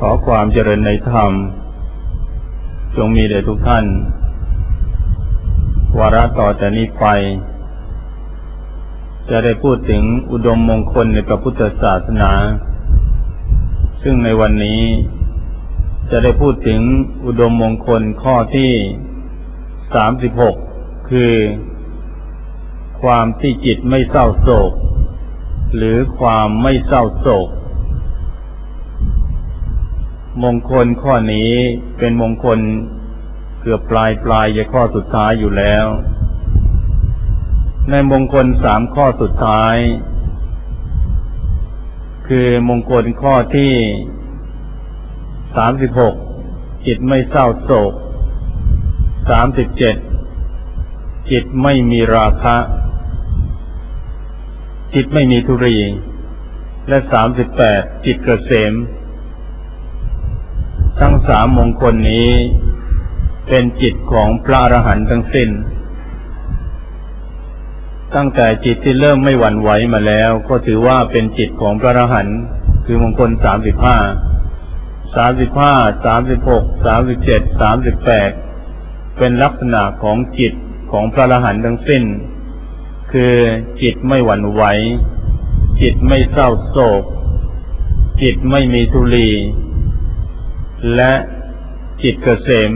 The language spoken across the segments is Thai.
ขอความเจริญในธรรมจงมีแด่ทุกท่านวาระต่อจากนี้ไปจะได้พูดถึงอุดมมงคลในพระพุทธศาสนาซึ่งในวันนี้จะได้พูดถึงอุดมมงคลข้อที่36คือความที่จิตไม่เศร้าโศกหรือความไม่เศร้าโศกมงคลข้อนี้เป็นมงคลเกือบปลายจะข้อสุดท้ายอยู่แล้วในมงคล3ข้อสุดท้ายคือมงคลข้อที่36จิตไม่เศร้าโศก37จิตไม่มีราคะจิตไม่มีทุรีและ38จิตเกษมทั้ง3มงคลนี้เป็นจิตของพระอรหันต์ทั้งสิ้นตั้งแต่จิตที่เริ่มไม่หวั่นไหวมาแล้วก็ถือว่าเป็นจิตของพระอรหันต์คือมงคล35 36 37 38เป็นลักษณะของจิตของพระอรหันต์ทั้งสิ้นคือจิตไม่หวั่นไหวจิตไม่เศร้าโศกจิตไม่มีทุลีและจิตเกษม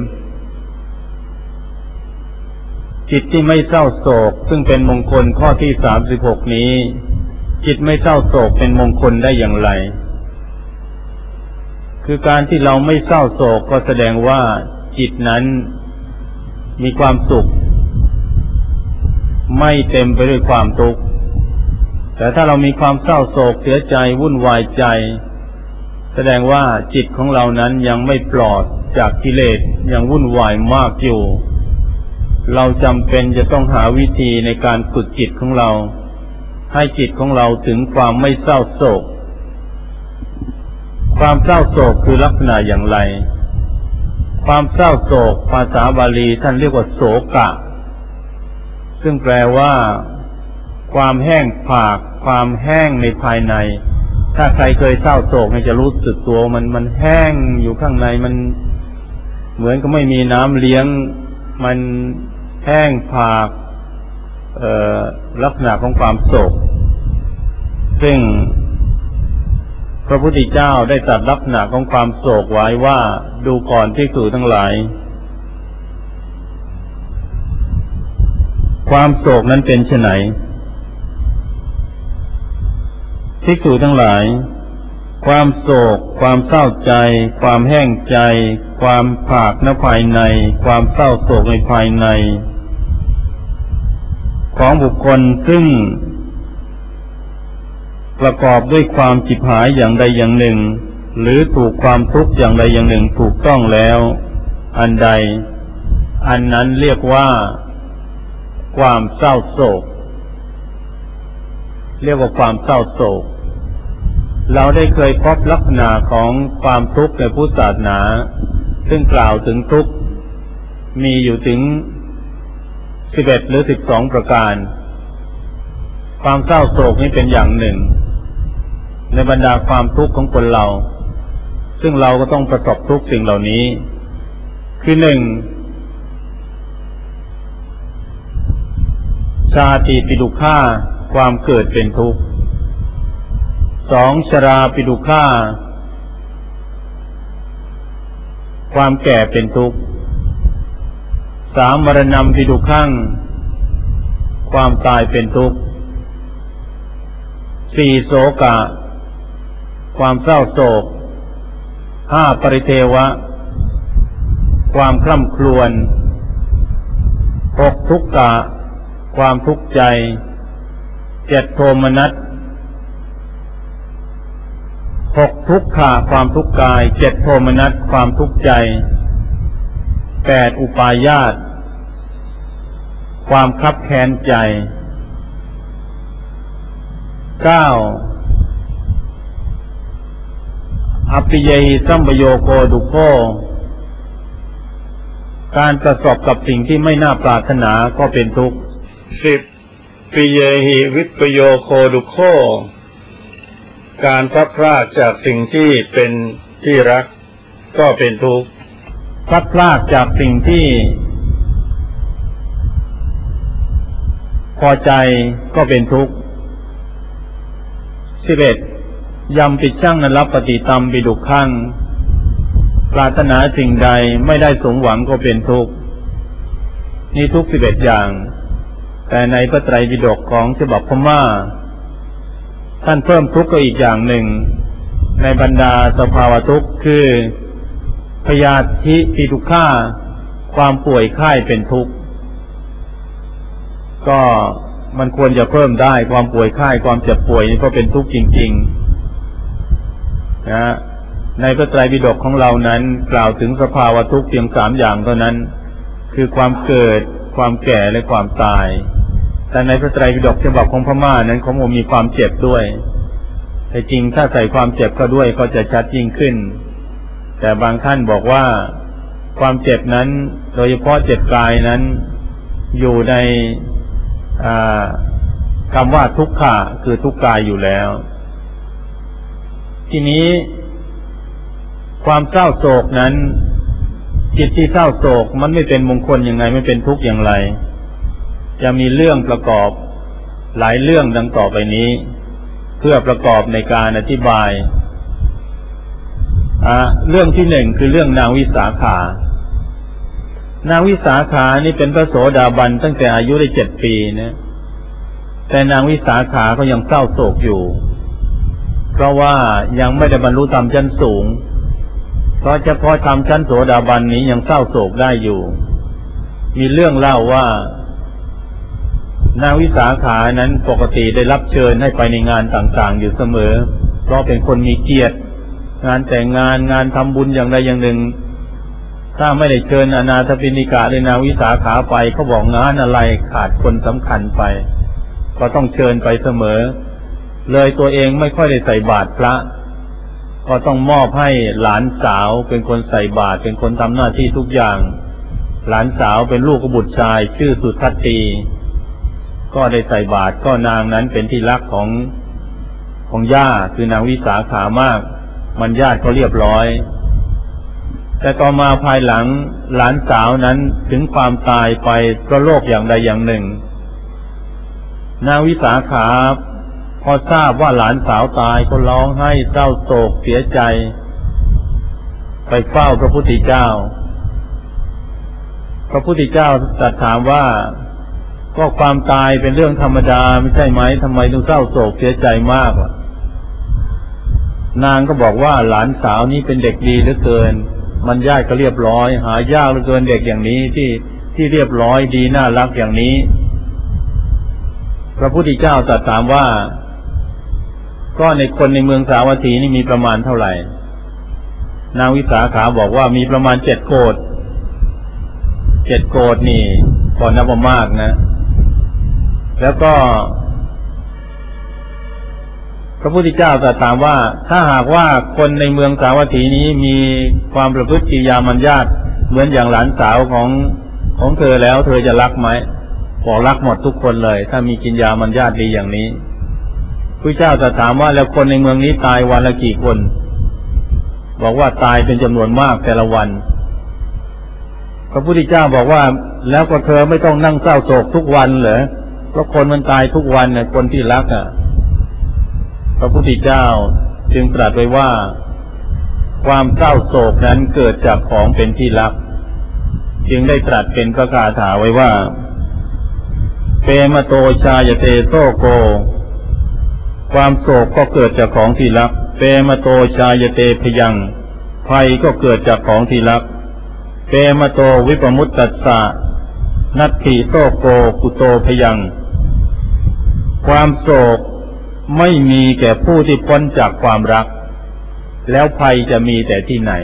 จิตที่ไม่เศร้าโศกซึ่งเป็นมงคลข้อที่36นี้จิตไม่เศร้าโศกเป็นมงคลได้อย่างไรคือการที่เราไม่เศร้าโศกก็แสดงว่าจิตนั้นมีความสุขไม่เต็มไปด้วยความทุกข์แต่ถ้าเรามีความเศร้าโศกเสียใจวุ่นวายใจแสดงว่าจิตของเรานั้นยังไม่ปลอดจากกิเลสยังวุ่นวายมากอยู่เราจำเป็นจะต้องหาวิธีในการฝึกจิตของเราให้จิตของเราถึงความไม่เศร้าโศกความเศร้าโศกคือลักษณะอย่างไรความเศร้าโศกภาษาบาลีท่านเรียกว่าโศกะซึ่งแปลว่าความแห้งผากความแห้งในภายในถ้าใครเคยเศร้าโศกจะรู้สึกตัวมันแห้งอยู่ข้างในมันเหมือนกับไม่มีน้ำเลี้ยงมันแห้งผากลักษณะของความโศกซึ่งพระพุทธเจ้าได้ตรัสลักษณะของความโศกไว้ว่าดูก่อนภิกษุทั้งหลายความโศกนั้นเป็นไฉนภิกษุทั้งหลายความโศกความเศร้าใจความแห้งใจความผากณภายในความเศร้าโศกในภายในของบุคคลซึ่งประกอบด้วยความฉิบหายอย่างใดอย่างหนึ่งหรือถูกความทุกข์อย่างใดอย่างหนึ่งถูกต้องแล้วอันใดอันนั้นเรียกว่าความเศร้าโศกเรียกว่าความเศร้าโศกเราได้เคยพบลักษณะของความทุกข์ในพุทธศาสนาซึ่งกล่าวถึงทุกข์มีอยู่ถึง11หรือ12ประการความเศร้าโศกนี้เป็นอย่างหนึ่งในบรรดาความทุกข์ของคนเราซึ่งเราก็ต้องประสบทุกข์สิ่งเหล่านี้คือ1ชาติปิดุข่าความเกิดเป็นทุกข์2ชราปิดุข่าความแก่เป็นทุกข์3มรณะปิดุขังความตายเป็นทุกข์4โศกะความเศร้าโศก5ปริเทวะความคร่ำครวญ6ทุกขะความทุกข์ใจ7โทมนัส6ทุกขะความทุกข์กาย7โทมนัสความทุกข์ใจ8อุปาญาตความคับแค้นใจ9อภิเยหิสัมปโยโคดุโคการประสบกับสิ่งที่ไม่น่าปรารถนาก็เป็นทุกข์10ปิเยหิวิปโยโคดุโคการพลัดพรากจากสิ่งที่เป็นที่รักก็เป็นทุกข์พลัดพรากจากสิ่งที่พอใจก็เป็นทุกข์ 11. ยำปิดชั่งนั้นรับปฏิตัมปิดุขังปรารถนาสิ่งใดไม่ได้สมหวังก็เป็นทุกข์นี่ทุกข์11อย่างแต่ในพระไตรปิฎกของฉบับพม่าท่านเพิ่มทุกข์ก็อีกอย่างหนึ่งในบรรดาสภาวะทุกข์คือพยาธิปิทุกขาความป่วยไข้เป็นทุกข์ก็มันควรจะเพิ่มได้ความป่วยไข้ความเจ็บป่วยนี่ก็เป็นทุกข์จริงๆนะในพระไตรปิฎกของเรานั้นกล่าวถึงสภาวะทุกข์เพียง3อย่างเท่านั้นคือความเกิดความแก่และความตายแต่ในพระไตรปิฎกฉบับของพม่านั้นเขามีความเจ็บด้วยแต่จริงถ้าใส่ความเจ็บเข้าด้วยก็จะชัดยิ่งขึ้นแต่บางท่านบอกว่าความเจ็บนั้นโดยเฉพาะเจ็บกายนั้นอยู่ในคำว่าทุกขะคือทุกกายอยู่แล้วทีนี้ความเศร้าโศกนั้นจิตที่เศร้าโศกมันไม่เป็นมงคลยังไงไม่เป็นทุกข์อย่างไรจะมีเรื่องประกอบหลายเรื่องดังต่อไปนี้เพื่อประกอบในการอธิบายเรื่องที่1คือเรื่องนางวิสาขานางวิสาขานี่เป็นพระโสดาบันตั้งแต่อายุได้7 ปีนะแต่นางวิสาขาก็ยังเศร้าโศกอยู่เพราะว่ายังไม่ได้บรรลุธรรมชั้นสูงเพราะเฉพาะธรรมชั้นโสดาบันนี้ยังเศร้าโศกได้อยู่มีเรื่องเล่าว่านางวิสาขานั้นปกติได้รับเชิญให้ไปในงานต่างๆอยู่เสมอเพราะเป็นคนมีเกียรติงานแต่งงานงานทำบุญอย่างใดอย่างหนึ่งถ้าไม่ได้เชิญอนาถปิณกะหรือนางวิสาขาไปเขาบอกงานอะไรขาดคนสำคัญไปก็ต้องเชิญไปเสมอเลยตัวเองไม่ค่อยได้ใส่บาตรพระก็ต้องมอบให้หลานสาวเป็นคนใส่บาตรเป็นคนทำหน้าที่ทุกอย่างหลานสาวเป็นลูกบุตรชายชื่อสุทัตตีก็ได้ใส่บาตรก็นางนั้นเป็นที่รักของย่าคือนางวิสาขามากมันญาติเขาเรียบร้อยแต่ต่อมาภายหลังหลานสาวนั้นถึงความตายไปเพราะโรคอย่างใดอย่างหนึ่งนางวิสาขาพอทราบว่าหลานสาวตายก็ร้องไห้เศร้าโศกเสียใจไปเฝ้าพระพุทธเจ้าพระพุทธเจ้าตรัสถามว่าก็ความตายเป็นเรื่องธรรมดาไม่ใช่ไหมทำไมต้องเศร้าโศกเสียใจมากล่ะนางก็บอกว่าหลานสาวนี้เป็นเด็กดีเหลือเกินมันญาติก็เรียบร้อยหายากเหลือเกินเด็กอย่างนี้ที่เรียบร้อยดีน่ารักอย่างนี้พระพุทธเจ้าตรัสถามว่าก็ในคนในเมืองสาวัตถีนี่มีประมาณเท่าไหร่นางวิสาขาบอกว่ามีประมาณ7 โกฏ7 โกฏนี่ก็นับว่ามากนะแล้วก็พระพุทธเจ้าตรัสถามว่าถ้าหากว่าคนในเมืองสาวัตถีนี้มีความประพฤติกิริยามัญญาตเหมือนอย่างหลานสาวของเธอแล้วเธอจะรักไหมบอกรักหมดทุกคนเลยถ้ามีกิริยามัญญาตดีอย่างนี้พระเจ้าตรัสถามว่าแล้วคนในเมืองนี้ตายวันละกี่คนบอกว่าตายเป็นจำนวนมากแต่ละวันพระพุทธเจ้าบอกว่าแล้วก็เธอไม่ต้องนั่งเศร้าโศกทุกวันเหรอเพราะคนมันตายทุกวันน่ะคนที่รักพระพุทธเจ้าจึงตรัสไว้ว่าความเศร้าโศกนั้นเกิดจากของเป็นที่รักจึงได้ตรัสเป็นพระคาถาไว้ว่าเปมโตชายเตโซโกความโศกก็เกิดจากของที่รักเปมโตชายเตพยังภัยก็เกิดจากของที่รักเปมโตวิปมุตตัสสะนัตถิโซโกกุโตพยังความโศกไม่มีแก่ผู้ที่พ้นจากความรักแล้วภัยจะมีแต่ที่ไหน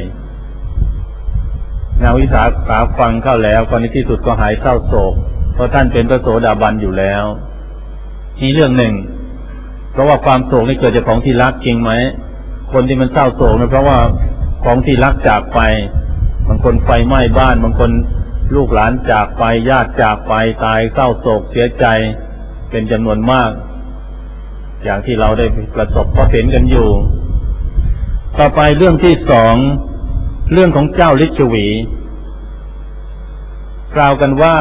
นางวิสาขาฟังเข้าแล้วก็ในที่สุดก็หายเศร้าโศกเพราะท่านเป็นพระโสดาบันอยู่แล้วนี่เรื่องหนึ่งเพราะว่าความโศกนี่เกิดจากของที่รักจริงไหมคนที่มันเศร้าโศกเนี่ยเพราะว่าของที่รักจากไปบางคนไฟไหม้บ้านบางคนลูกหลานจากไปญาติจากไปตายเศร้าโศกเสียใจเป็นจำนวนมากอย่างที่เราได้ประสบพบเห็นกันอยู่ต่อไปเรื่องที่2 เรื่องของเจ้าฤชวีกล่าวกันว่า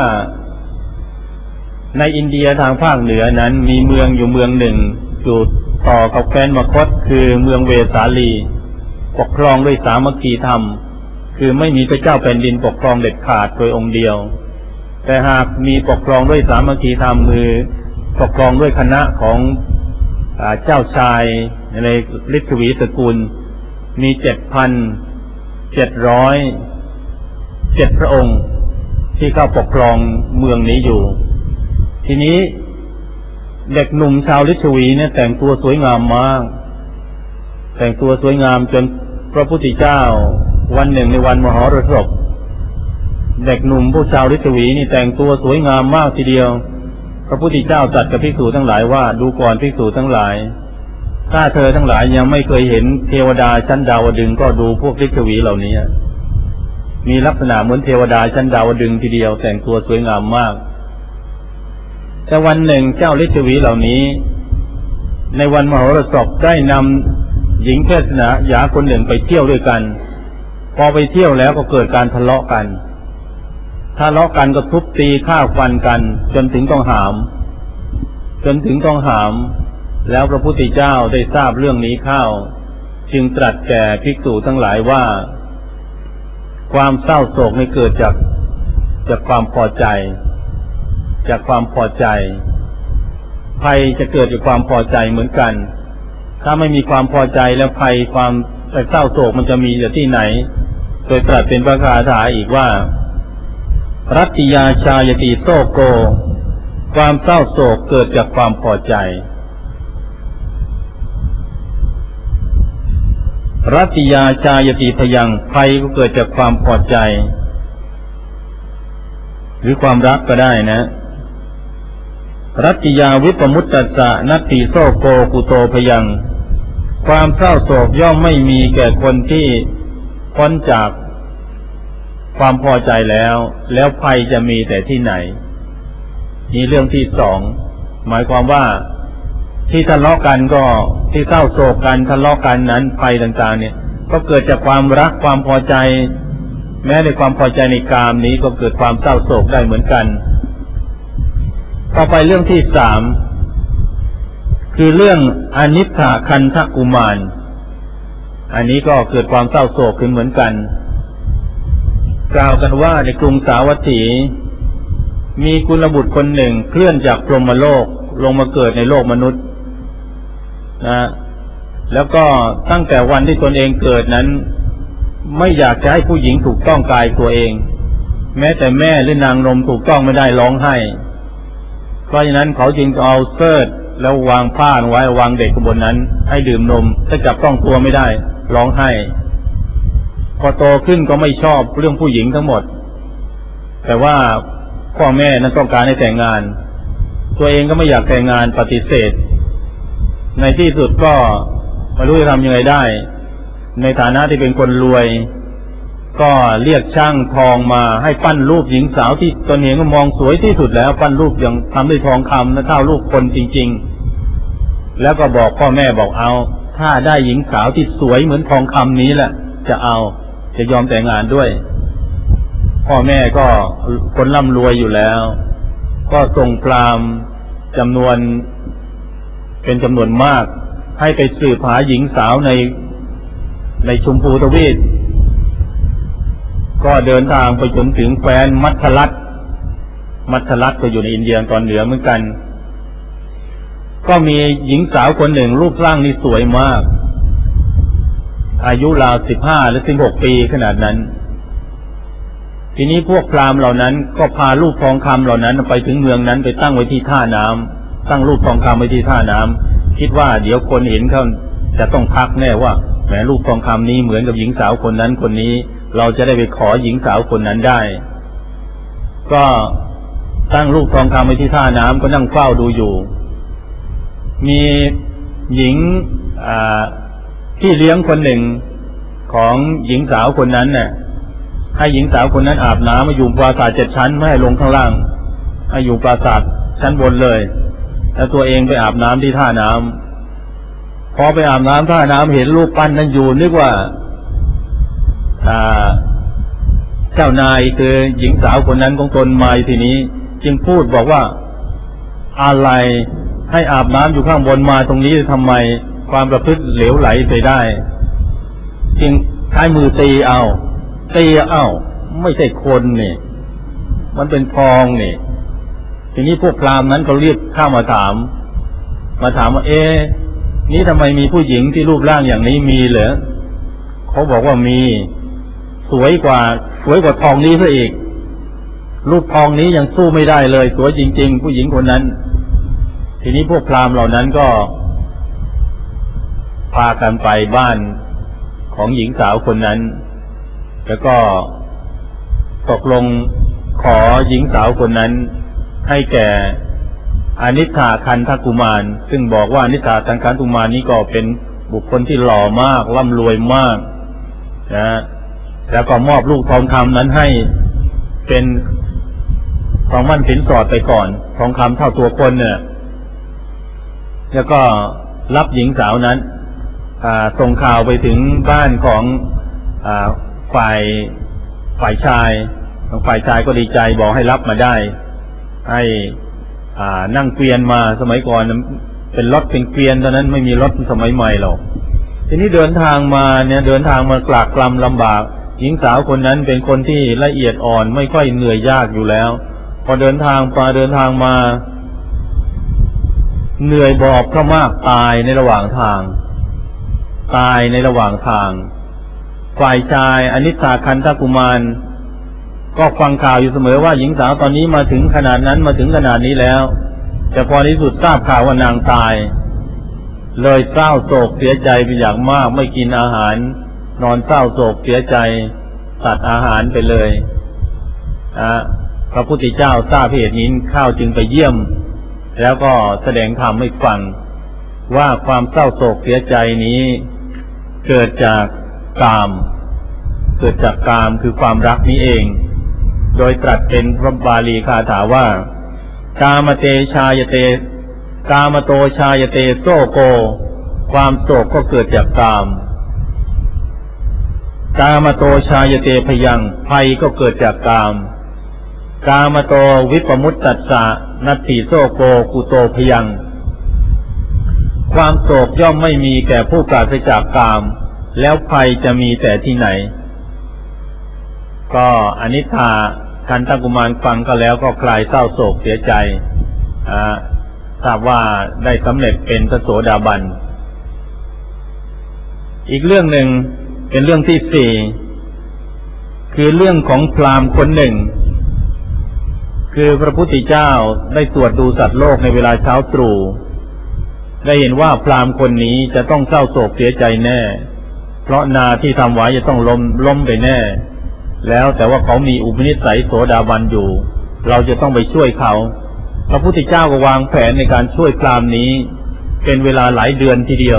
ในอินเดียทางภาคเหนือนั้นมีเมืองอยู่เมืองหนึ่งอยู่ต่อกับแคว้นมคธคือเมืองเวสาลีปกครองด้วยสามัคคีธรรมคือไม่มีพระเจ้าแผ่นดินปกครองเด็ดขาดโดยองค์เดียวแต่หากมีปกครองด้วยสามัคคีธรรมคือปกครองด้วยคณะของเจ้าชายในฤชวีสกุลมี7,707 พระองค์ที่เข้าปกครองเมืองนี้อยู่ทีนี้เด็กหนุ่มชาวฤชวีเนี่ยแต่งตัวสวยงามมากแต่งตัวสวยงามจนพระพุทธเจ้าวันหนึ่งในวันมหรสพเด็กหนุ่มผู้ชาวฤชวีนี่แต่งตัวสวยงามมากทีเดียวพระพุทธเจ้าตรัสกับภิกษุทั้งหลายว่าดูก่อนภิกษุทั้งหลายถ้าเธอทั้งหลายยังไม่เคยเห็นเทวดาชั้นดาวดึงส์ก็ดูพวกฤชวีเหล่านี้มีลักษณะเหมือนเทวดาชั้นดาวดึงส์ทีเดียวแต่งตัวสวยงามมากแต่วันหนึ่งเจ้าฤชวีเหล่านี้ในวันมหรสพได้นำหญิงเพศสยาคนหนึ่งไปเที่ยวด้วยกันพอไปเที่ยวแล้วก็เกิดการทะเลาะกันก็ทุบตีฆ่าฟันกันจนถึงต้องหามแล้วพระพุทธเจ้าได้ทราบเรื่องนี้เข้าจึงตรัสแก่ภิกษุทั้งหลายว่าความเศร้าโศกไม่เกิดจากความพอใจภัยจะเกิดจากความพอใจเหมือนกันถ้าไม่มีความพอใจแล้วภัยความเศร้าโศกมันจะมีจากที่ไหนโดยตรัสเป็นพระคาถาอีกว่ารัตติยาชายติโสโกความเศร้าโศกเกิดจากความพอใจรัตติยาชายติพยังภัยก็เกิดจากความพอใจหรือความรักก็ได้นะรัตติยาวิปมุตตัสสะนัตติโสโกกุโตพยังความเศร้าโศกย่อมไม่มีแก่คนที่พ้นจากความพอใจแล้วภัยจะมีแต่ที่ไหนนี่เรื่องที่สองหมายความว่าที่ทะเลาะกันก็ที่เศร้าโศกกันทะเลาะกันนั้นภัยต่างๆเนี่ยก็เกิดจากความรักความพอใจแม้ในความพอใจในกามนี้ก็เกิดความเศร้าโศกได้เหมือนกันต่อไปเรื่องที่สามคือเรื่องอนิจจคันธกุมารอันนี้ก็เกิดความเศร้าโศกขึ้นเหมือนกันกล่าวกันว่าในกรุงสาวัตถีมีกุลบุตรคนหนึ่งเคลื่อนจากพรหมโลกลงมาเกิดในโลกมนุษย์นะแล้วก็ตั้งแต่วันที่ตนเองเกิดนั้นไม่อยากจะให้ผู้หญิงถูกต้องกายตัวเองแม้แต่แม่หรือนางนมถูกต้องไม่ได้ร้องไห้เพราะฉะนั้นเขาจึงเอาเสิร์ธแล้ววางผ้าไว้วางเด็กบนนั้นให้ดื่มนมถ้าจับต้องตัวไม่ได้ร้องไห้พอโตขึ้นก็ไม่ชอบเรื่องผู้หญิงทั้งหมดแต่ว่าพ่อแม่นั้นต้องการให้แต่งงานตัวเองก็ไม่อยากแต่งงานปฏิเสธในที่สุดก็ไม่รู้จะทำยังไงได้ในฐานะที่เป็นคนรวยก็เรียกช่างทองมาให้ปั้นรูปหญิงสาวที่ตนเองก็มองสวยที่สุดแล้วปั้นรูปอย่างทำด้วยทองคำนะเท่ารูปคนจริงๆแล้วก็บอกพ่อแม่บอกเอาถ้าได้หญิงสาวที่สวยเหมือนทองคำนี้แหละจะยอมแต่งงานด้วยพ่อแม่ก็คนร่ำรวยอยู่แล้วก็ส่งพราหมณ์เป็นจำนวนมากให้ไปสืบหาหญิงสาวในชมพูทวีปก็เดินทางไปจนถึงแคว้นมัทลัตก็อยู่ในอินเดียตอนเหนือเหมือนกันก็มีหญิงสาวคนหนึ่งรูปร่างนี่สวยมากอายุราว15 หรือ 16 ปีขนาดนั้นทีนี้พวกพราหมณ์เหล่านั้นก็พารูปทองคำเหล่านั้นไปถึงเมืองนั้นไปตั้งไว้ที่ท่าน้ำตั้งรูปทองคำไว้ที่ท่าน้ำคิดว่าเดี๋ยวคนเห็นเขาจะต้องทักแน่ว่าแหมรูปทองคำนี้เหมือนกับหญิงสาวคนนั้นคนนี้เราจะได้ไปขอหญิงสาวคนนั้นได้ก็ตั้งรูปทองคำไว้ที่ท่าน้ำก็นั่งเฝ้าดูอยู่มีหญิงที่เลี้ยงคนหนึ่งของหญิงสาวคนนั้นเนี่ยให้หญิงสาวคนนั้นอาบน้ำมาอยู่ปราสาท7 ชั้นไม่ให้ลงข้างล่างให้อยู่ปราสาทชั้นบนเลยแล้วตัวเองไปอาบน้ำที่ท่าน้ำพอไปอาบน้ำท่าน้ำเห็นรูปปั้นนั้นอยู่นึกว่าเจ้านายคือหญิงสาวคนนั้นของตนมาทีนี้จึงพูดบอกว่าอะไรให้อาบน้ำอยู่ข้างบนมาตรงนี้ทำไมความประพฤติเหลวไหลไปได้จึงใช้มือตีเอาไม่ใช่คนนี่มันเป็นทองนี่ทีนี้พวกพราหมณ์นั้นก็เรียกเข้ามาถามว่านี่ทำไมมีผู้หญิงที่รูปร่างอย่างนี้มีเหรอเขาบอกว่ามีสวยกว่าทองนี้ซะอีกรูปทองนี้ยังสู้ไม่ได้เลยสวยจริงๆผู้หญิงคนนั้นทีนี้พวกพราหมณ์เหล่านั้นก็พากันไปบ้านของหญิงสาวคนนั้นแล้วก็ตกลงขอหญิงสาวคนนั้นให้แก่อนิถาคันธกุมารซึ่งบอกว่าอนิถาคันธกุมารนี้ก็เป็นบุคคลที่หล่อมากร่ำรวยมากนะแล้วก็มอบลูกทองคำนั้นให้เป็นของมั่นสินสอดไปก่อนทองคำเท่าตัวคนเนี่ยแล้วก็รับหญิงสาวนั้นส่งข่าวไปถึงบ้านของฝ่ายชายก็ดีใจบอกให้รับมาได้ให้นั่งเกวียนมาสมัยก่อนเป็นรถเป็นเกวียนตอนนั้นไม่มีรถสมัยใหม่หรอกทีนี้เดินทางมากลากกลำลำบากหญิงสาวคนนั้นเป็นคนที่ละเอียดอ่อนไม่ค่อยเหนื่อยยากอยู่แล้วพอเดินทางมาเหนื่อยบอบพระมากตายในระหว่างทางฝ่ายชายอนิถาคันธกุมารก็ฟังข่าวอยู่เสมอว่าหญิงสาวตอนนี้มาถึงขนาดนั้นมาถึงขนาดนี้แล้วแต่พอในที่สุดทราบข่าวว่านางตายเลยเศร้าโศกเสียใจเป็นอย่างมากไม่กินอาหารนอนเศร้าโศกเสียใจตัดอาหารไปเลยพระพุทธเจ้าทราบเหตุนี้เข้าจึงไปเยี่ยมแล้วก็แสดงธรรมให้ฟังว่าความเศร้าโศกเสียใจนี้เกิดจากกามคือความรักนี้เองโดยตรัสเป็นพระบาลีคาถาว่ากามเตชายเตกามโตชายเตโซโกความโศกก็เกิดจากกามโตชายเตพยังภัยก็เกิดจากกามโตวิปมุตตัสสะนัตถิโซโกกุโตพยังความโศกย่อมไม่มีแก่ผู้ปราศจากกามแล้วภัยจะมีแต่ที่ไหนก็อนิถาคันธกุมารฟังก็แล้วก็คลายเศร้าโศกเสียใจทราบว่าได้สำเร็จเป็นพระโสดาบันอีกเรื่องหนึ่งเป็นเรื่องที่สี่คือเรื่องของพราหมณ์คนหนึ่งคือพระพุทธเจ้าได้ตรวจดูสัตว์โลกในเวลาเช้าตรู่ได้เห็นว่าพราหมณ์คนนี้จะต้องเศร้าโศกเสียใจแน่เพราะนาที่ทำไว้จะต้องล้มไปแน่แล้วแต่ว่าเขามีอุปนิสัยโสดาบันอยู่เราจะต้องไปช่วยเขาพระพุทธเจ้าก็วางแผนในการช่วยพราหมณ์นี้เป็นเวลาหลายเดือนทีเดียว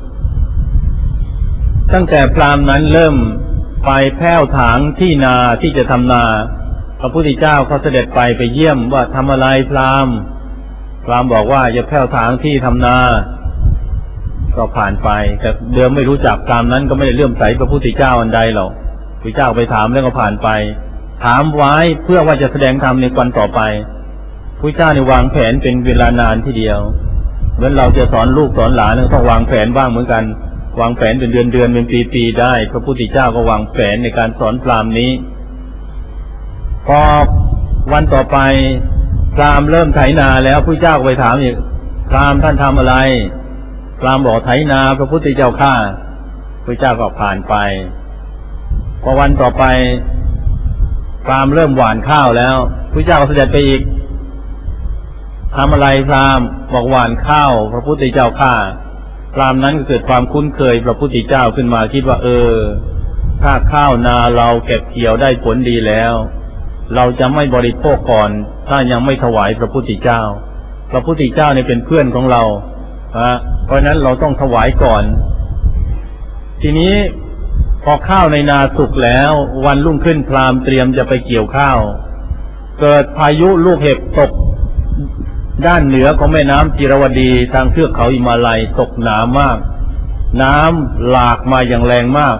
ตั้งแต่พราหมณ์นั้นเริ่มไปแผ้วถางที่นาที่จะทำนาพระพุทธเจ้าเขาเสด็จไปเยี่ยมว่าทำอะไรพราหมณ์บอกว่าจะแผ้วถางที่ทำนาก็ผ่านไปแต่เดิมไม่รู้จักพราหมณ์นั้นก็ไม่ได้เลื่อมใสพระพุทธเจ้าอันใดหรอกพระเจ้าไปถามแล้วก็ผ่านไปถามไว้เพื่อว่าจะแสดงธรรมในวันต่อไปพระเจ้าเนี่ยวางแผนเป็นเวลานานทีเดียวเหมือนเราจะสอนลูกสอนหลานต้องวางแผนบ้างเหมือนกันวางแผนเป็นเดือนเป็นปีได้พระพุทธเจ้าก็วางแผนในการสอนพราหมณ์นี้พอวันต่อไปพราหมณ์เริ่มไถนาแล้วพระเจ้าก็ไปถามอีกพราหมณ์ท่านทำอะไรพราหมณ์บอกไถนาพระพุทธเจ้าข้าพระเจ้าก็ผ่านไปพอวันต่อไปพราหมณ์เริ่มหว่านข้าวแล้วพระเจ้าก็เสด็จไปอีกทำอะไรพราหมณ์บอกหว่านข้าวพระพุทธเจ้าข้าพราหมณ์นั้นก็เกิดความคุ้นเคยพระพุทธเจ้าขึ้นมาคิดว่าถ้าข้าวนาเราเก็บเกี่ยวได้ผลดีแล้วเราจะไม่บริโภคก่อนถ้ายังไม่ถวายพระพุทธเจ้าพระพุทธเจ้าเนี่ยเป็นเพื่อนของเราเพราะนั้นเราต้องถวายก่อนทีนี้พอข้าวในนาสุกแล้ววันรุ่งขึ้นพราหมณ์เตรียมจะไปเกี่ยวข้าวเกิดพายุลูกเห็บตกด้านเหนือของแม่น้ำจิรวดีทางเทือกเขาหิมาลัยตกหนามากน้ำหลากมาอย่างแรงมากพ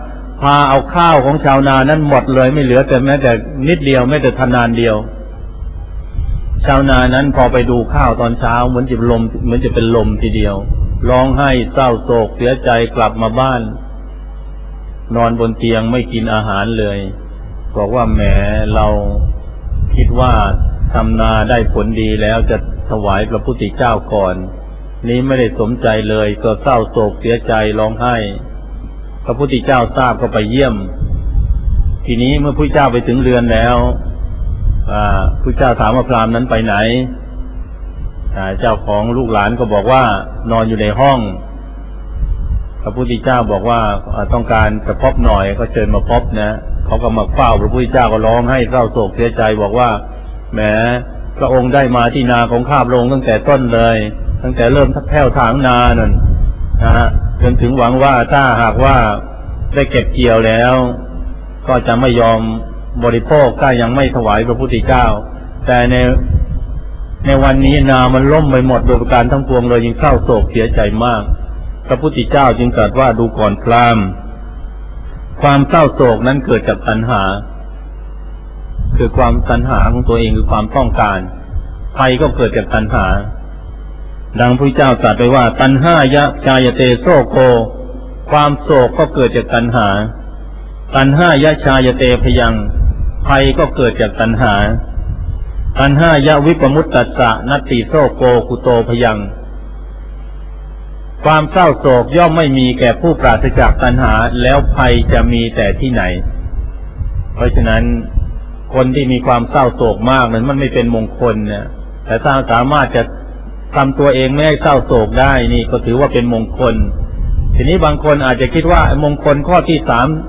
าเอาข้าวของชาวนานั้นหมดเลยไม่เหลือแต่แม้แต่นิดเดียวแม้แต่ทนานเดียวชาวนานั้นพอไปดูข้าวตอนเช้าเหมือนจะเป็นลมทีเดียวร้องไห้เศร้าโศกเสียใจกลับมาบ้านนอนบนเตียงไม่กินอาหารเลยบอกว่าแหมเราคิดว่าทำนาได้ผลดีแล้วจะถวายพระพุทธเจ้าก่อนนี้ไม่ได้สมใจเลยก็เศร้าโศกเสียใจร้องไห้พระพุทธเจ้าทราบก็ไปเยี่ยมทีนี้เมื่อพระเจ้าไปถึงเรือนแล้วพระเจ้าถามว่าพราหมณ์นั้นไปไหนเจ้าของลูกหลานก็บอกว่านอนอยู่ในห้องพระพุทธเจ้าบอกว่าต้องการจะพบหน่อยก็เชิญมาพบนะเขาก็มาเฝ้าพระพุทธเจ้าก็ร้องให้เศร้าโศกเสียใจบอกว่าแหมพระองค์ได้มาที่นาของข้าพระองค์ตั้งแต่ต้นเลยตั้งแต่เริ่มแผ้วถางนานั่นจนถึงหวังว่าถ้าหากว่าได้เก็บเกี่ยวแล้วก็จะไม่ยอมบริโภคถ้ายังไม่ถวายพระพุทธเจ้าแต่ในวันนี้นามันล่มไปหมดโดยประการทั้งปวงเลยยิ่งเศร้าโศกเสียใจมากพระพุทธเจ้าจึงตรัสว่าดูก่อนพราหมณ์ความเศร้าโศกนั้นเกิดจากตัณหาคือความตัณหาของตัวเองคือความต้องการภัยก็เกิดจากตัณหาดังพระเจ้าตรัสไปว่าตัณหายะชายเตโสโกความโศกก็เกิดจากตัณหาตัณหายะชายเตพยังภัยก็เกิดจากตัณหาตัณหายะวิปมุตตัสสะนัตติโสโกกุโตพยังความเศร้าโศกย่อมไม่มีแก่ผู้ปราศจากตัณหาแล้วภัยจะมีแต่ที่ไหนเพราะฉะนั้นคนที่มีความเศร้าโศกมากนั้นมันไม่เป็นมงคลนะแต่ถ้าสามารถจะทำตัวเองไม่ให้เศร้าโศกได้นี่ก็ถือว่าเป็นมงคลทีนี้บางคนอาจจะคิดว่ามงคลข้อที่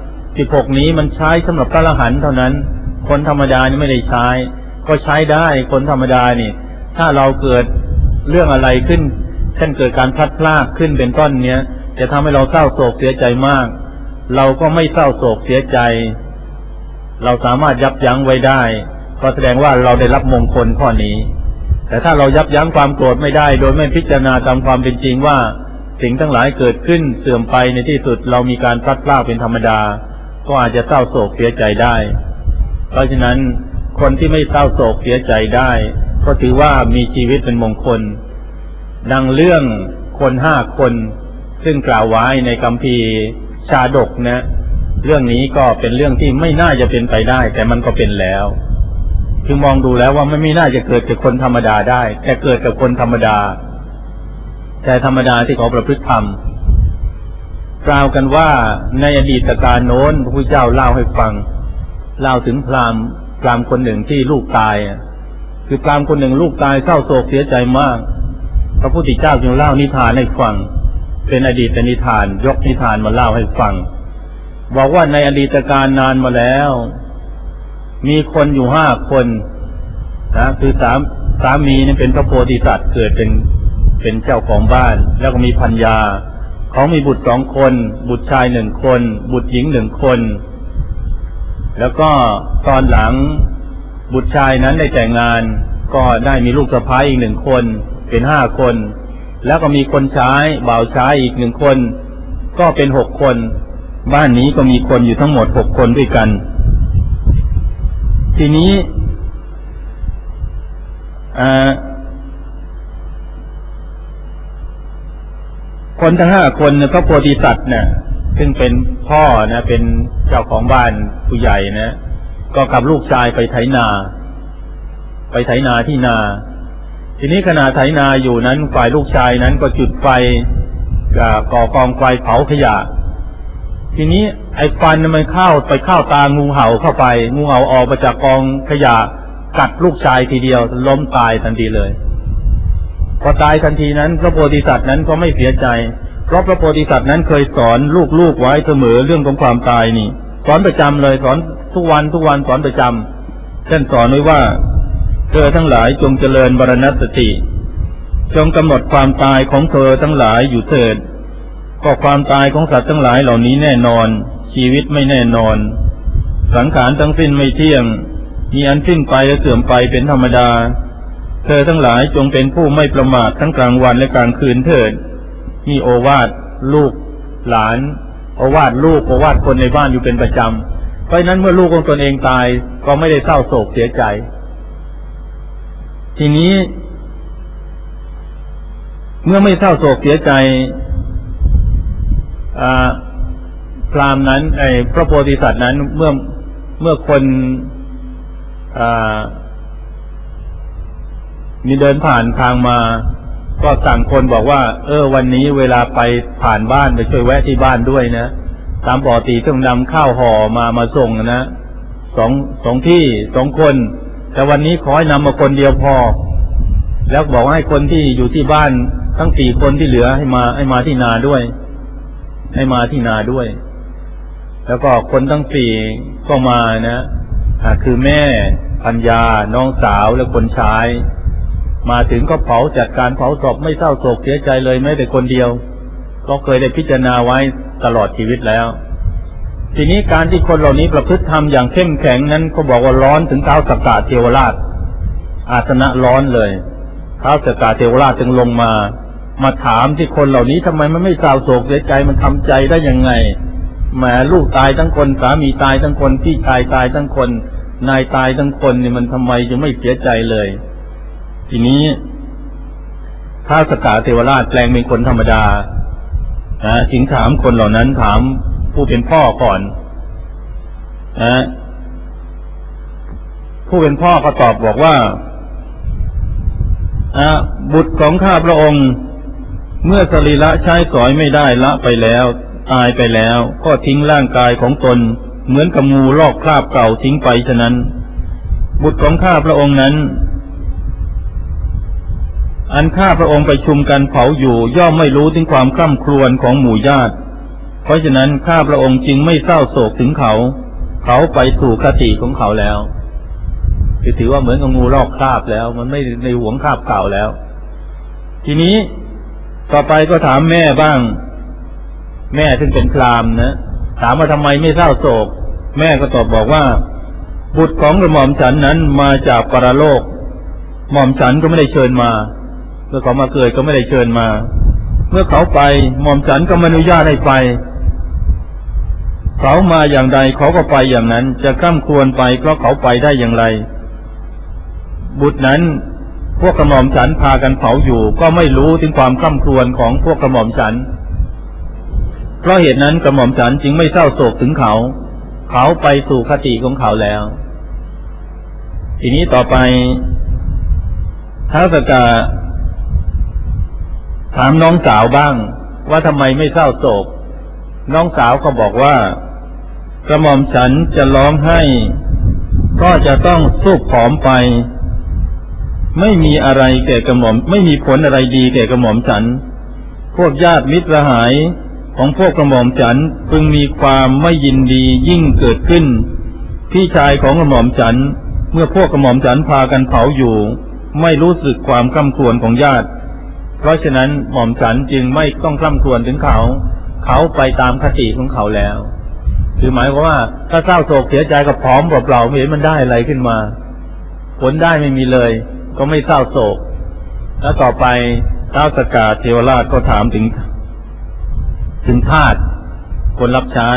36นี้มันใช้สำหรับพระอรหันต์เท่านั้นคนธรรมดานี่ไม่ได้ใช้ก็ใช้ได้คนธรรมดานี่ถ้าเราเกิดเรื่องอะไรขึ้นเช่นเกิดการพลัดพรากขึ้นเป็นต้นเนี้ยจะทำให้เราเศร้าโศกเสียใจมากเราก็ไม่เศร้าโศกเสียใจเราสามารถยับยั้งไว้ได้ก็แสดงว่าเราได้รับมงคลข้อนี้แต่ถ้าเรายับยั้งความโกรธไม่ได้โดยไม่พิจารณาตามความเป็นจริงว่าสิ่งทั้งหลายเกิดขึ้นเสื่อมไปในที่สุดเรามีการพลัดพรากเป็นธรรมดาก็อาจจะเศร้าโศกเสียใจได้เพราะฉะนั้นคนที่ไม่เศร้าโศกเสียใจได้ก็ถือว่ามีชีวิตเป็นมงคลดังเรื่องคน5 คนซึ่งกล่าวไว้ในคัมภีร์ชาดกนะเรื่องนี้ก็เป็นเรื่องที่ไม่น่าจะเป็นไปได้แต่มันก็เป็นแล้วคือมองดูแล้วว่าไม่น่าจะเกิดจากคนธรรมดาได้แต่เกิดกับคนธรรมดาแต่ธรรมดาที่เขาประพฤติธรรมกล่าวกันว่าในอดีตการโน้นพระพุทธเจ้าเล่าให้ฟังเล่าถึงพราหมณ์คนหนึ่งที่ลูกตายคือพราหมณ์คนหนึ่งลูกตายเศร้าโศกเสียใจมากพระพุทธเจ้าจึงเล่านิทานให้ฟังเป็นอดีตนิทานยกนิทานมาเล่าให้ฟังบอกว่าในอดีตการนานมาแล้วมีคนอยู่5 คนนะคือสามีนี่เป็นพระโพธิสัตว์เกิดเป็นเจ้าของบ้านแล้วก็มีภรรยาเขามีบุตร2 คนบุตรชาย1 คนบุตรหญิง1 คนแล้วก็ตอนหลังบุตรชายนั้นได้แต่งงานก็ได้มีลูกสะใภ้อีก1 คนเป็น5 คนแล้วก็มีคนใช้บ่าวใช้อีก1 คนก็เป็น6 คนบ้านนี้ก็มีคนอยู่ทั้งหมด6 คนด้วยกันทีนี้คนทั้ง5 คนพระโพธิสัตว์เนี่ยซึ่งเป็นพ่อนะเป็นเจ้าของบ้านผู้ใหญ่นะก็กับลูกชายไปไถนาที่นาทีนี้ขณะไถนาอยู่นั้นฝ่ายลูกชายนั้นก็จุดไฟก่อกองไฟเผาขยะทีนี้ไอ้ฟันมันเข้าตางูเห่าเข้าไปงูเห่าออกมาจากกองขยะกัดลูกชายทีเดียวล้มตายทันทีเลยพอตายทันทีนั้นพระโพธิสัตว์นั้นก็ไม่เสียใจเพราะพระโพธิสัตว์นั้นเคยสอนลูกไว้เสมอเรื่องของความตายนี่สอนประจำเลยสอนทุกวันสอนประจำเช่นสอนไว้ว่าเธอทั้งหลายจงเจริญมรณสติจงกำหนดความตายของเธอทั้งหลายอยู่เถิดก็ความตายของสัตว์ทั้งหลายเหล่านี้แน่นอนชีวิตไม่แน่นอนสังขารทั้งสิ้นไม่เที่ยงมีอันสิ้นไปและเสื่อมไปเป็นธรรมดาเธอทั้งหลายจงเป็นผู้ไม่ประมาททั้งกลางวันและกลางคืนเถิดมีโอวาทลูกหลานโอวาทลูกโอวาทคนในบ้านอยู่เป็นประจำเพราะฉะนั้นเมื่อลูกของตนเองตายก็ไม่ได้เศร้าโศกเสียใจทีนี้เมื่อไม่เศร้าโศกเสียใจพราหมณ์นั้นพระโพธิสัตว์นั้นเมื่อคนมีเดินผ่านทางมาก็สั่งคนบอกว่าวันนี้เวลาไปผ่านบ้านไปช่วยแวะที่บ้านด้วยนะตามปกติต้องนำข้าวห่อมาส่งนะสองที่สองคนแต่วันนี้ขอให้นำมาคนเดียวพอแล้วบอกให้คนที่อยู่ที่บ้านทั้ง4 คนที่เหลือให้มาที่นาด้วยให้มาที่นาด้วยแล้วก็คนทั้ง4ก็มานะคือแม่ภรรยาน้องสาวและคนชายมาถึงก็เผาจัดการเผาศพไม่เศร้าโศกเสียใจเลยแม้แต่คนเดียวก็เคยได้พิจารณาไว้ตลอดชีวิตแล้วทีนี้การที่คนเหล่านี้ประพฤติธรรมอย่างเข้มแข็งนั้นก็บอกว่าร้อนถึงเท้าสักกะเทวราชอาสนะร้อนเลยเท้าสักกะเทวราชจึงลงมาถามที่คนเหล่านี้ทำไมมันไม่เศร้าโศกเสียใจมันทำใจได้ยังไงแหมลูกตายทั้งคนสามีตายทั้งคนพี่ชายตายทั้งคนนายตายทั้งคนนี่มันทำไมจะไม่เสียใจเลยทีนี้ท้าวสักกะเทวราชแปลงเป็นคนธรรมดาจึงถามคนเหล่านั้นถามผู้เป็นพ่อก่อนผู้เป็นพ่อก็ตอบบอกว่าบุตรของข้าพระองค์เมื่อสรีระใช้สอยไม่ได้ละไปแล้วตายไปแล้วก็ทิ้งร่างกายของตนเหมือนกับงูลอกคราบเก่าทิ้งไปฉะนั้นบุตรของข้าพระองค์นั้นอันข้าพระองค์ไปชุมกันเผาอยู่ย่อมไม่รู้ถึงความคร่ำครวญของหมู่ญาติเพราะฉะนั้นข้าพระองค์จึงไม่เศร้าโศกถึงเขาไปสู่คติของเขาแล้วคือถือว่าเหมือนกับงูลอกคราบแล้วมันไม่ในหวงคราบเก่าแล้วทีนี้ต่อไปก็ถามแม่บ้างแม่ซึ่งเป็นพราหมณ์นะถามว่าทำไมไม่เศร้าโศกแม่ก็ตอบบอกว่าบุตรของกระหม่อมฉันนั้นมาจากปรโลกหม่อมฉันก็ไม่ได้เชิญมาเมื่อเขามาเกิดก็ไม่ได้เชิญมาเมื่อเขาไปหม่อมฉันก็ไม่อนุญาตให้ไปเขามาอย่างใดเขาก็ไปอย่างนั้นจะคร่ำครวญไปเพราะเขาไปได้อย่างไรบุตรนั้นพวกกระหม่อมฉันพากันเผาอยู่ก็ไม่รู้ถึงความคร่ำครวญของพวกกระหม่อมฉันเพราะเหตุนั้นกระหม่อมฉันจึงไม่เศร้าโศกถึงเขาไปสู่คติของเขาแล้วทีนี้ต่อไปท้าวสักกะถามน้องสาวบ้างว่าทำไมไม่เศร้าโศกน้องสาวก็บอกว่ากระหม่อมฉันจะร้องไห้ก็จะต้องสูบผอมไปไม่มีอะไรแก่กระหม่อมไม่มีผลอะไรดีแก่กระหม่อมฉันพวกญาติมิตรสหายของพวกกระหม่อมฉันพึงมีความไม่ยินดียิ่งเกิดขึ้นพี่ชายของกระหม่อมฉันเมื่อพวกกระหม่อมฉันพากันเผาอยู่ไม่รู้สึกความคร่ำครวญของญาติเพราะฉะนั้นหม่อมฉันจึงไม่ต้องคร่ำครวญถึงเขาไปตามคติของเขาแล้วคือหมายความว่าถ้าเศร้าโศกเสียใจกับผอมเปล่าๆไม่เห็นมันได้อะไรขึ้นมาผลได้ไม่มีเลยก็ไม่เศร้าโศกแล้วต่อไปท้าวสักกะเทวราชก็ถามถึงทาสคนรับใช้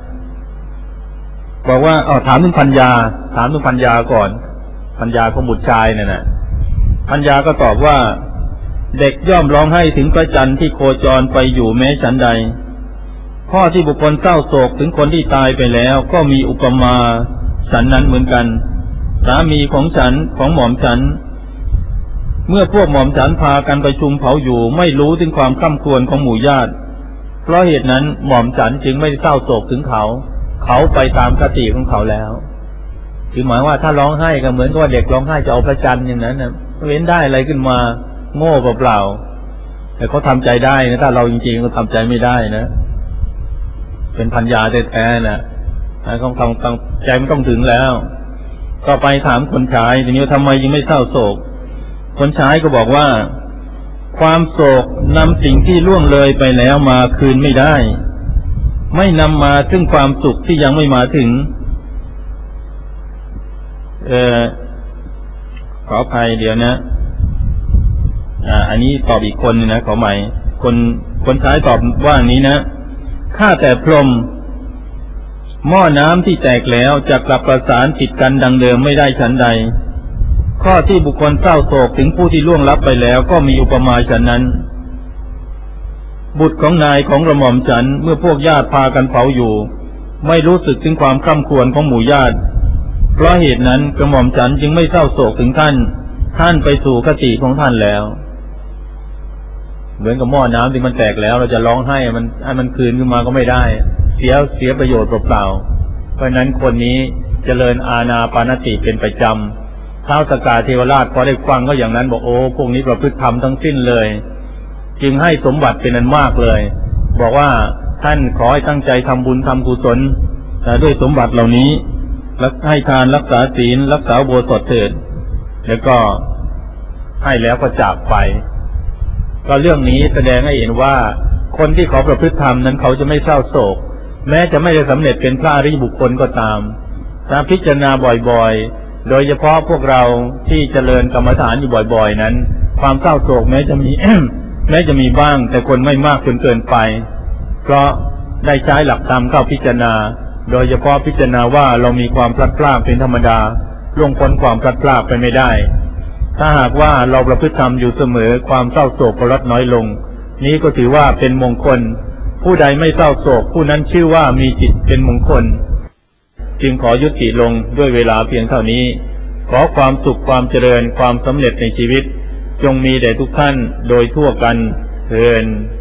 บอกว่าถามถึงพัญญาก่อนพัญญาของบุตรชายเนี่ยนะพัญญาก็ตอบว่าเด็กย่อมร้องไห้ถึงพระจันทร์ที่โคจรไปอยู่แม้ฉันใดข้อที่บุคคลเศร้าโศกถึงคนที่ตายไปแล้วก็มีอุปมาฉันนั้นเหมือนกันสามีของฉันของหม่อมฉันเมื่อพวกหม่อมฉันพากันไปชุมเผาอยู่ไม่รู้ถึงความคร่ำครวญของหมู่ญาติเพราะเหตุนั้นหม่อมฉันจึงไม่เศร้าโศกถึงเขาไปตามคติของเขาแล้วคือหมายว่าถ้าร้องไห้ก็เหมือนกับว่าเด็กร้องไห้จะเอาพระจันทร์อย่างนั้นนะเว้นได้อะไรขึ้นมาโง่เปล่าแต่เขาทำใจได้นะถ้าเราจริงๆก็ทำใจไม่ได้นะเป็นพัญญาแท้ๆนะต้องใจมันต้องถึงแล้วก็ไปถามคนชายทีนี้ทำไมยังไม่เศร้าโศกคนชายก็บอกว่าความโศกนำสิ่งที่ล่วงเลยไปแล้วมาคืนไม่ได้ไม่นำมาซึ่งความสุขที่ยังไม่มาถึงขออภัยเดี๋ยวนะอันนี้ตอบอีกคนนะขอใหม่คนชายตอบว่าอย่างนี้นะข้าแต่พรหมหม้อน้ำที่แตกแล้วจะกลับประสานติดกันดังเดิมไม่ได้ฉันใดข้อที่บุคคลเศร้าโศกถึงผู้ที่ล่วงลับไปแล้วก็มีอุปมาฉะนั้นบุตรของนายของกระหม่อมฉันเมื่อพวกญาติพากันเผาอยู่ไม่รู้สึกถึงความคร่ำครวญของหมู่ญาติเพราะเหตุนั้นกระหม่อมฉันจึงไม่เศร้าโศกถึงท่านไปสู่คติของท่านแล้วเหมือนกับหม้อน้ำที่มันแตกแล้วเราจะร้องไห้มันคืนขึ้นมาก็ไม่ได้เสียประโยชน์เปล่าๆเพราะนั้นคนนี้เจริญอานาปานสติเป็นประจำท้าวสกาเทวราชพอได้ฟังก็อย่างนั้นบอกโอ้พวกนี้ประพฤติธรรมทั้งสิ้นเลยจึงให้สมบัติเป็นอันมากเลยบอกว่าท่านขอให้ตั้งใจทำบุญทำกุศลด้วยสมบัติเหล่านี้และให้ทานรักษาศีลรักษาอุโบสถเถิดแล้วก็ให้แล้วก็จากไปก็เรื่องนี้แสดงให้เห็นว่าคนที่เขาประพฤติธรรมนั้นเขาจะไม่เศร้าโศกแม้จะไม่ได้สำเร็จเป็นพระอริยบุคคลก็ตามถ้าพิจารณาบ่อยๆโดยเฉพาะพวกเราที่เจริญกรรมฐานอยู่บ่อยๆนั้นความเศร้าโศกแม้จะมี แม้จะมีบ้างแต่คนไม่มากจนเกินไปเพราะได้ใช้หลักธรรมเข้าพิจารณาโดยเฉพาะพิจารณาว่าเรามีความพลัดพรากเป็นธรรมดาล่วงพ้นความพลัดพรากไปไม่ได้ถ้าหากว่าเราประพฤติธรรมอยู่เสมอความเศร้าโศกก็ลดน้อยลงนี้ก็ถือว่าเป็นมงคลผู้ใดไม่เศร้าโศกผู้นั้นชื่อว่ามีจิตเป็นมงคลจึงขอยุติลงด้วยเวลาเพียงเท่านี้ขอความสุขความเจริญความสำเร็จในชีวิตจงมีแด่ทุกท่านโดยทั่วกันเทอญ